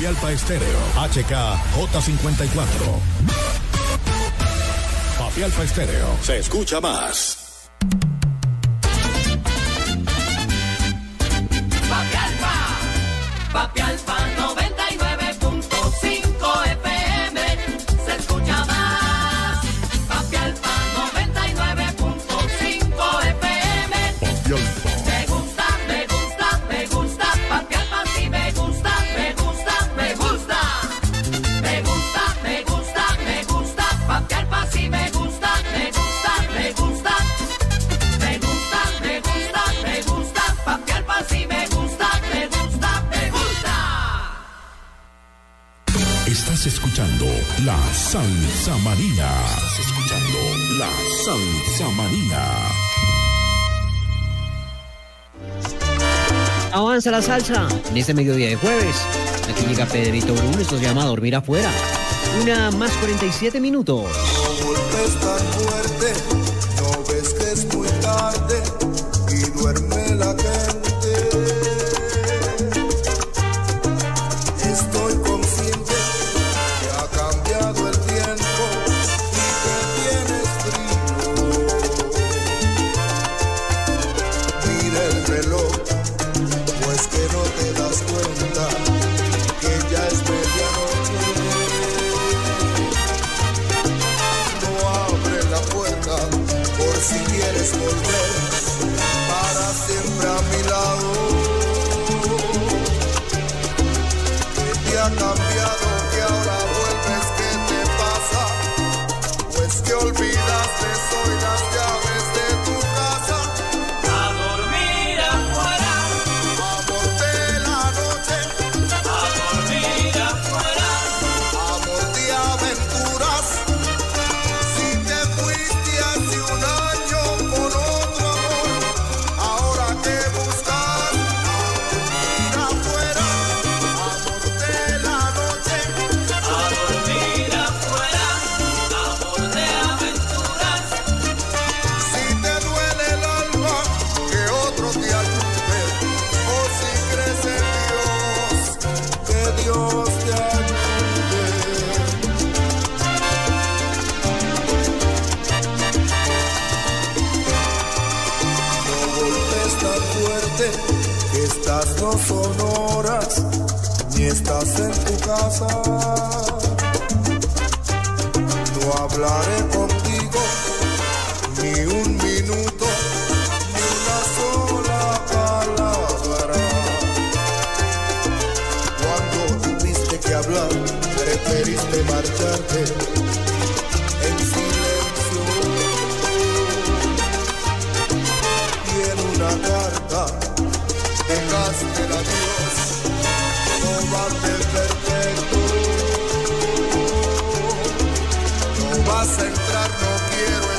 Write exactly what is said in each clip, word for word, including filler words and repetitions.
Papi Alfa Estéreo, H K J cincuenta y cuatro. Papi Alfa Estéreo, se escucha más. Papi Alfa, Papi Alfa noventa y nueve punto cinco F M, se escucha más. Papi Alfa noventa y nueve punto cinco F M. Papi Alfa. Me gusta, me gusta, me gusta. Papi Alfa sí me gusta, me gusta, me gusta. Me gusta, me gusta, me gusta. Papi Alfa sí me gusta, me gusta, me gusta. Me gusta, me gusta, me gusta. Papi Alfa sí me gusta, me gusta, me gusta. Estás escuchando la Salsa Manía. Estás escuchando la Salsa Manía. Avanza la salsa en este mediodía de jueves. Aquí llega Pedrito Brun, esto se llama a dormir afuera. Una más cuarenta y siete minutos. No golpes tan fuerte, no ves que es muy tarde y duerme la gente. Estoy consciente que ha cambiado el tiempo y que tienes frío. Mira el reloj, pues que no te das cuenta que ya es medianoche. No abre la puerta por si quieres volver para siempre a mi lado. ¿Qué te ha cambiado que ahora vuelves? ¿Qué te pasa? Pues que olvidaste soy las llaves de tu casa. A dormir afuera, Amor de la noche, a dormir afuera. amor de aventuras. Si te fuiste hace un año con otro amor, ahora que buscas, a dormir afuera. Amor de la noche, A dormir afuera, amor de aventuras. si te duele el alma, que otro te ayude. O si crees en Dios, que Dios te ayude. No golpes tan fuerte, que estas no son horas, ni estás en tu casa. No hablaré contigo ni un minuto, ni una sola palabra. Cuando tuviste que hablar, preferiste marcharte en silencio. Y en una carta dejaste a Dios, no va a ser perfecto. No vas a entrar, no quiero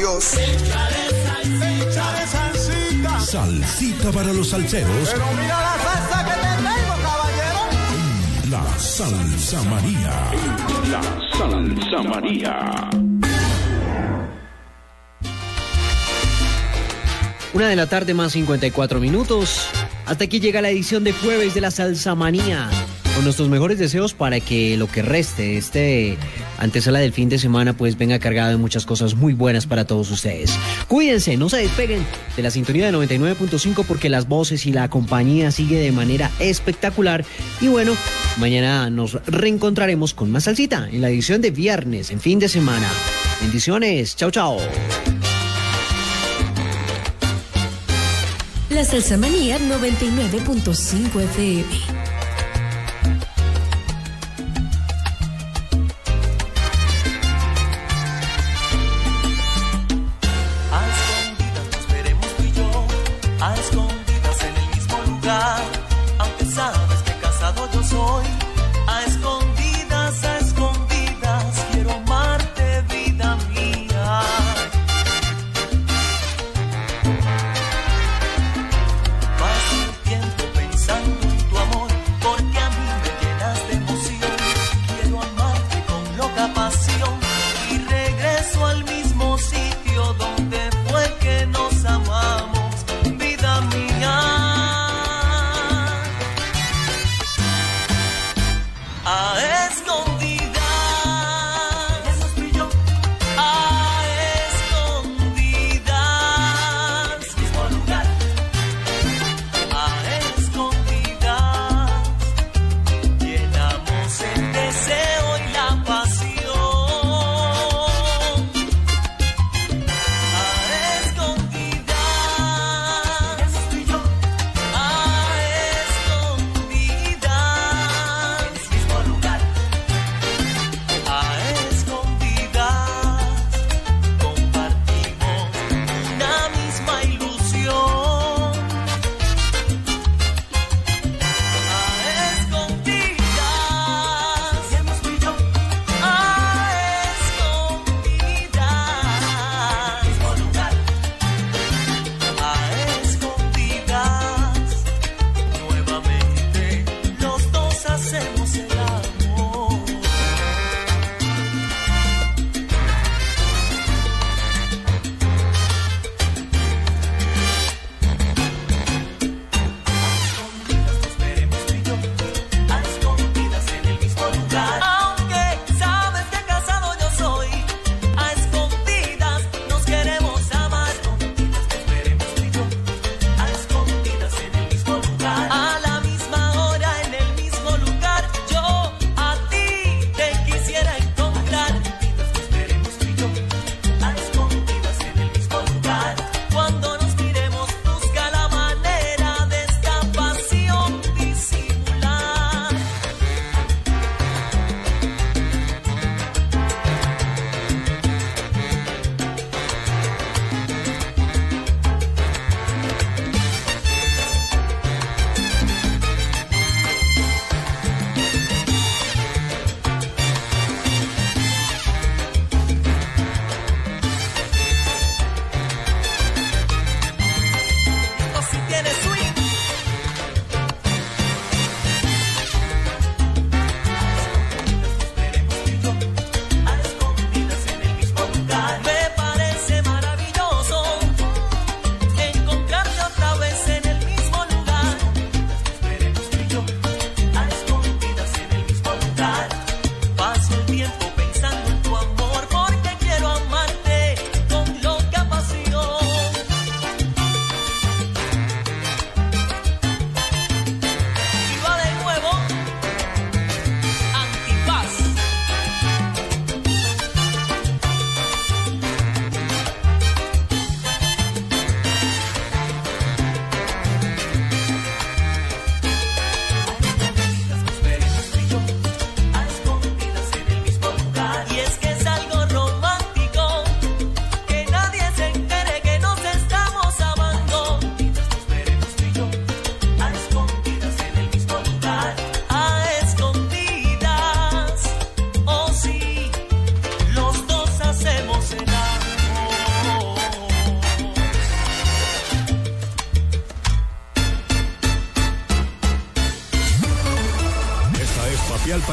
Dios. Salsita para los salseros. Pero mira la salsa que te tengo, caballero. La Salsa María. La Salsa María. Una de la tarde más cincuenta y cuatro minutos. Hasta aquí llega la edición de jueves de la Salsa Manía. Con nuestros mejores deseos para que lo que reste, este antesala del fin de semana, pues venga cargado de muchas cosas muy buenas para todos ustedes. Cuídense, no se despeguen de la sintonía de noventa y nueve punto cinco porque las voces y la compañía sigue de manera espectacular. Y bueno, mañana nos reencontraremos con más salsita en la edición de viernes, en fin de semana. Bendiciones, chao, chao. La Salsa Manía noventa y nueve punto cinco F M.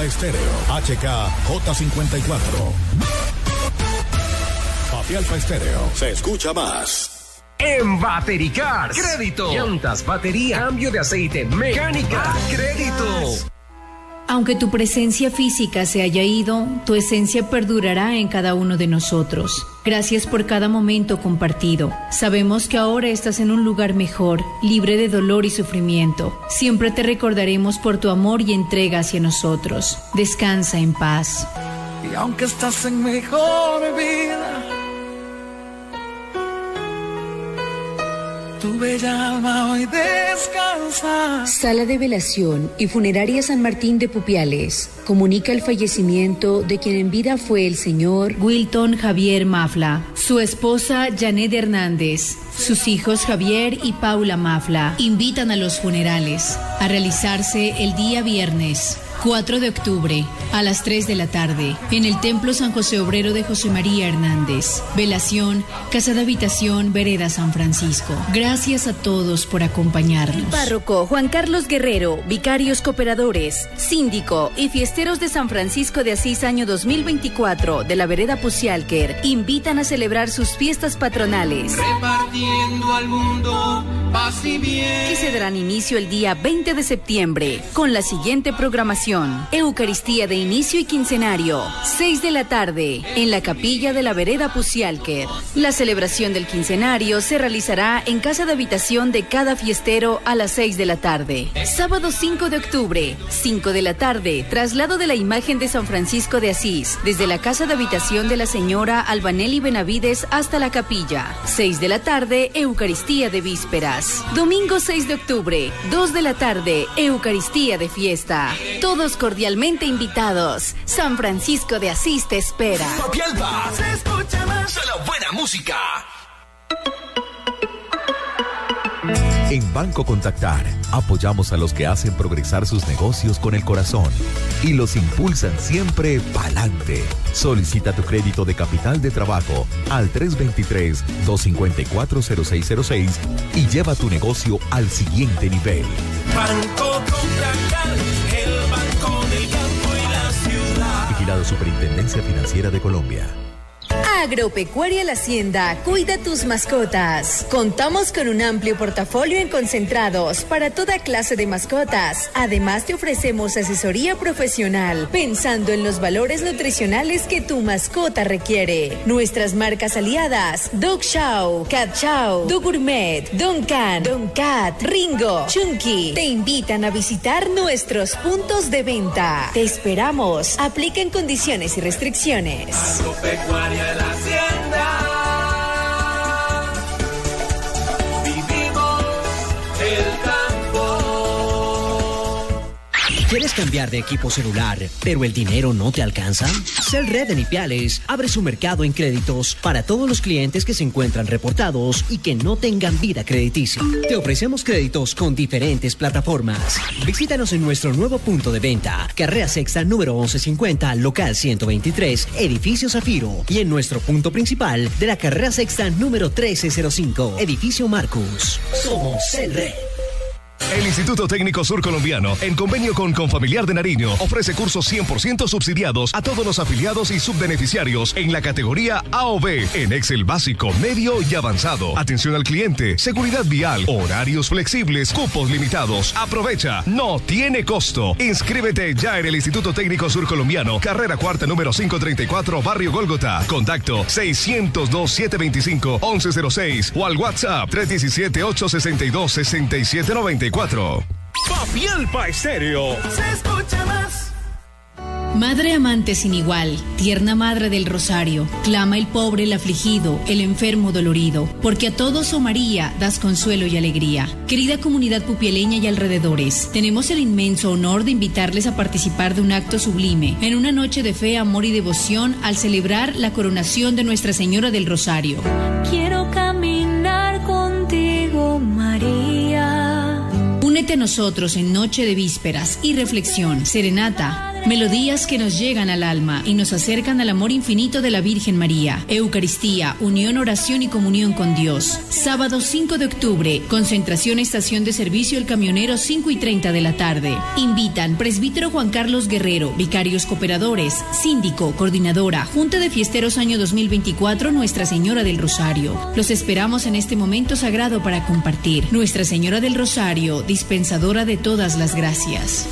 Alfa Estéreo, H K J cincuenta y cuatro. Papi Alfa Estéreo, se escucha más. En Batericars, crédito, llantas, batería, cambio de aceite, mecánica, crédito. Aunque tu presencia física se haya ido, tu esencia perdurará en cada uno de nosotros. Gracias por cada momento compartido. Sabemos que ahora estás en un lugar mejor, libre de dolor y sufrimiento. Siempre te recordaremos por tu amor y entrega hacia nosotros. Descansa en paz. Y aunque estás en mejor vida, tu bella alma hoy descansa. Sala de Velación y Funeraria San Martín de Pupiales comunica el fallecimiento de quien en vida fue el señor Wilton Javier Mafla, su esposa Janet Hernández, sus hijos Javier y Paula Mafla. Invitan a los funerales a realizarse el día viernes cuatro de octubre a las tres de la tarde en el Templo San José Obrero de José María Hernández. Velación, Casa de Habitación, Vereda San Francisco. Gracias a todos por acompañarnos. El párroco Juan Carlos Guerrero, vicarios cooperadores, síndico y fiesteros de San Francisco de Asís año dos mil veinticuatro de la Vereda Pucialquer invitan a celebrar sus fiestas patronales, Repartiendo al mundo paz y bien, que se darán inicio el día veinte de septiembre con la siguiente programación. Eucaristía de inicio y quincenario, seis de la tarde, en la capilla de la Vereda Pucialquer. La celebración del quincenario se realizará en casa de habitación de cada fiestero a las seis de la tarde. Sábado cinco de octubre, cinco de la tarde, traslado de la imagen de San Francisco de Asís, desde la casa de habitación de la señora Albanelli Benavides hasta la capilla. seis de la tarde, Eucaristía de vísperas. Domingo seis de octubre, dos de la tarde, Eucaristía de fiesta. Todos cordialmente invitados. San Francisco de Asís te espera. Papi Alfa, se escucha más. Solo buena música. En Banco Contactar apoyamos a los que hacen progresar sus negocios con el corazón y los impulsan siempre pa'lante. Solicita tu crédito de capital de trabajo al tres dos tres, dos cinco cuatro, cero seis cero seis y lleva tu negocio al siguiente nivel. Banco Contactar, el banco del campo y la ciudad. Vigilado Superintendencia Financiera de Colombia. Agropecuaria La Hacienda, cuida tus mascotas. Contamos con un amplio portafolio en concentrados para toda clase de mascotas. Además, te ofrecemos asesoría profesional, pensando en los valores nutricionales que tu mascota requiere. Nuestras marcas aliadas: Dog Chow, Cat Chow, Dog Gourmet, Don Can, Don Cat, Ringo, Chunky, te invitan a visitar nuestros puntos de venta. Te esperamos. Aplica en condiciones y restricciones. Agropecuaria La Hacienda. Vivimos el campo. ¿Quieres cambiar de equipo celular, pero el dinero no te alcanza? Celred en Ipiales abre su mercado en créditos para todos los clientes que se encuentran reportados y que no tengan vida crediticia. Te ofrecemos créditos con diferentes plataformas. Visítanos en nuestro nuevo punto de venta, Carrera Sexta número once cincuenta, local ciento veintitrés, edificio Zafiro, y en nuestro punto principal de la Carrera Sexta número trece cero cinco, edificio Marcus. Somos Celred. El Instituto Técnico Sur Colombiano, en convenio con Confamiliar de Nariño, ofrece cursos cien por ciento subsidiados a todos los afiliados y subbeneficiarios en la categoría A o B, en Excel básico, medio y avanzado. Atención al cliente, seguridad vial, horarios flexibles, cupos limitados. Aprovecha, no tiene costo. Inscríbete ya en el Instituto Técnico Sur Colombiano, carrera cuarta número quinientos treinta y cuatro, Barrio Gólgota. Contacto seiscientos dos, setecientos veinticinco, once cero seis o al WhatsApp tres uno siete, ocho seis dos, seis siete nueve cuatro. Papi Alfa Estéreo. Se escucha más. Madre amante sin igual, tierna madre del Rosario, clama el pobre, el afligido, el enfermo dolorido, porque a todos, oh María, das consuelo y alegría. Querida comunidad pupialeña y alrededores, tenemos el inmenso honor de invitarles a participar de un acto sublime, en una noche de fe, amor y devoción, al celebrar la coronación de Nuestra Señora del Rosario. Quiero caminar contigo, María. Únete a nosotros en Noche de Vísperas y Reflexión, Serenata, Melodías que nos llegan al alma y nos acercan al amor infinito de la Virgen María. Eucaristía, unión, oración y comunión con Dios. Sábado cinco de octubre, concentración estación de servicio El Camionero, cinco y treinta de la tarde. Invitan presbítero Juan Carlos Guerrero, vicarios cooperadores, síndico, coordinadora, Junta de Fiesteros año dos mil veinticuatro, Nuestra Señora del Rosario. Los esperamos en este momento sagrado para compartir. Nuestra Señora del Rosario, dispensadora de todas las gracias.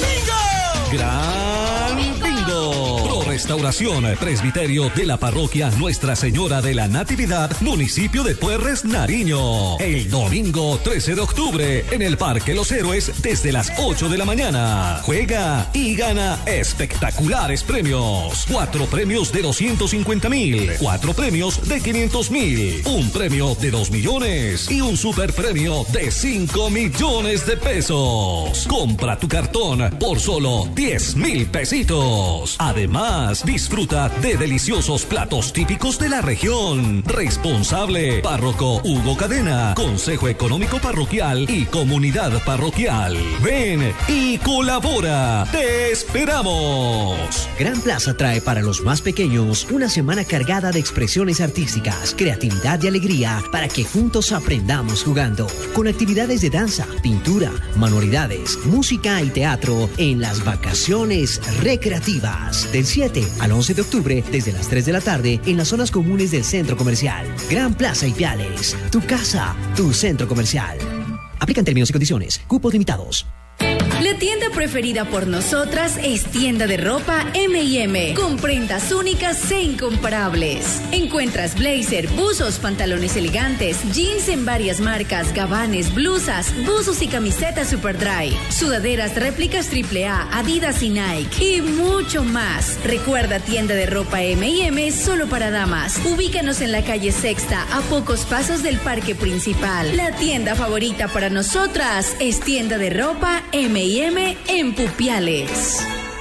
Gran Bingo. Pro Restauración, presbiterio de la parroquia Nuestra Señora de la Natividad, municipio de Puerres, Nariño. El domingo trece de octubre en el Parque Los Héroes desde las ocho de la mañana. Juega y gana espectaculares premios. Cuatro premios de doscientos cincuenta mil, cuatro premios de quinientos mil, un premio de dos millones y un super premio de cinco millones de pesos. Compra tu cartón por solo diez mil pesitos. Además, disfruta de deliciosos platos típicos de la región. Responsable, párroco Hugo Cadena, Consejo Económico Parroquial y Comunidad Parroquial. Ven y colabora. ¡Te esperamos! Gran Plaza trae para los más pequeños una semana cargada de expresiones artísticas, creatividad y alegría para que juntos aprendamos jugando. Con actividades de danza, pintura, manualidades, música y teatro en las vacaciones recreativas. Del siete al once de octubre, desde las tres de la tarde, en las zonas comunes del centro comercial. Gran Plaza Ipiales, tu casa, tu centro comercial. Aplican términos y condiciones. Cupos limitados. La tienda preferida por nosotras es Tienda de Ropa eme y eme, con prendas únicas e incomparables. Encuentras blazer, buzos, pantalones elegantes, jeans en varias marcas, gabanes, blusas, buzos y camisetas Superdry, sudaderas, réplicas triple A, Adidas y Nike y mucho más. Recuerda, Tienda de Ropa eme y eme solo para damas. Ubícanos en la calle Sexta, a pocos pasos del parque principal. La tienda favorita para nosotras es Tienda de Ropa eme y eme en Pupiales.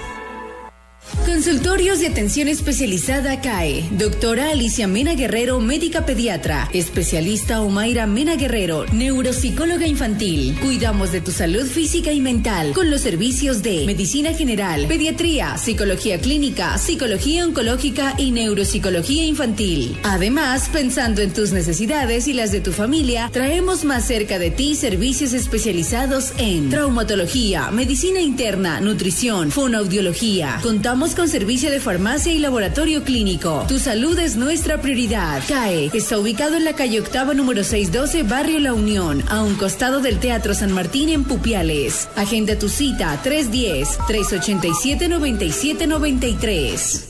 Consultorios de atención especializada C A E. Doctora Alicia Mena Guerrero, médica pediatra. Especialista Omaira Mena Guerrero, neuropsicóloga infantil. Cuidamos de tu salud física y mental con los servicios de medicina general, pediatría, psicología clínica, psicología oncológica y neuropsicología infantil. Además, pensando en tus necesidades y las de tu familia, traemos más cerca de ti servicios especializados en traumatología, medicina interna, nutrición, fonoaudiología. Contamos con servicio de farmacia y laboratorio clínico. Tu salud es nuestra prioridad. C A E está ubicado en la calle Octava número seiscientos doce, Barrio La Unión, a un costado del Teatro San Martín en Pupiales. Agenda tu cita tres uno cero, tres ocho siete, nueve siete nueve tres.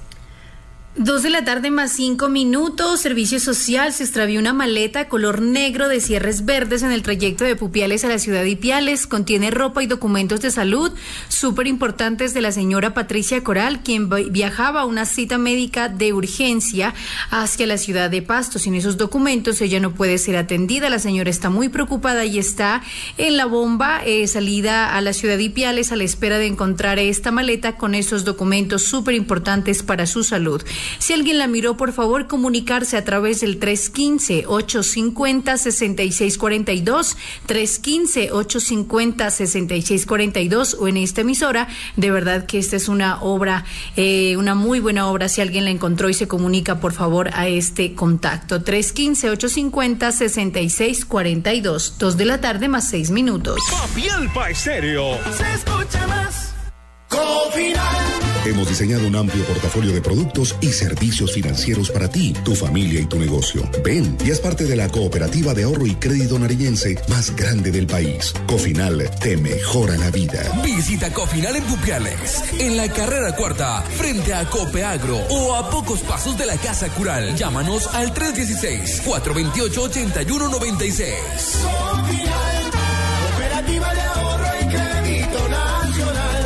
Dos de la tarde más cinco minutos. Servicio Social: se extravió una maleta color negro de cierres verdes en el trayecto de Pupiales a la ciudad de Ipiales. Contiene ropa y documentos de salud súper importantes de la señora Patricia Coral, quien viajaba a una cita médica de urgencia hacia la ciudad de Pasto. Sin esos documentos ella no puede ser atendida. La señora está muy preocupada y está en la bomba eh, salida a la ciudad de Ipiales a la espera de encontrar esta maleta con esos documentos súper importantes para su salud. Si alguien la miró, por favor, comunicarse a través del tres uno cinco, ocho cinco cero, seis seis cuatro dos, tres uno cinco, ocho cinco cero, seis seis cuatro dos o en esta emisora. De verdad que esta es una obra, eh, una muy buena obra. Si alguien la encontró y se comunica, por favor, a este contacto. tres uno cinco, ocho cinco cero, seis seis cuatro dos. Dos de la tarde más seis minutos. Papialpa Estéreo. Se escucha más. Cofinal. Hemos diseñado un amplio portafolio de productos y servicios financieros para ti, tu familia y tu negocio. Ven y haz parte de la cooperativa de ahorro y crédito nariñense más grande del país. Cofinal te mejora la vida. Visita Cofinal en Pupiales, en la carrera cuarta, frente a Copeagro o a pocos pasos de la Casa Cural. Llámanos al tres uno seis, cuatro dos ocho, ocho uno nueve seis. Cofinal, cooperativa de ahorro y crédito nacional.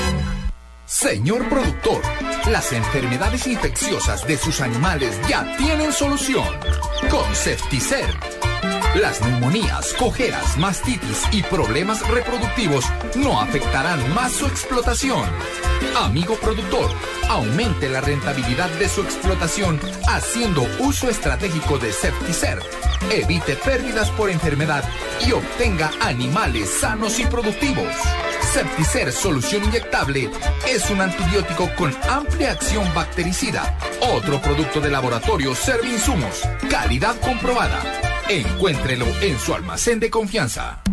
Señor productor, las enfermedades infecciosas de sus animales ya tienen solución. Con Septicert. Las neumonías, cojeras, mastitis y problemas reproductivos no afectarán más su explotación. Amigo productor, aumente la rentabilidad de su explotación haciendo uso estratégico de Septicert. Evite pérdidas por enfermedad y obtenga animales sanos y productivos. Septicer Solución Inyectable es un antibiótico con amplia acción bactericida. Otro producto de laboratorio Servinsumos. Calidad comprobada. Encuéntrelo en su almacén de confianza.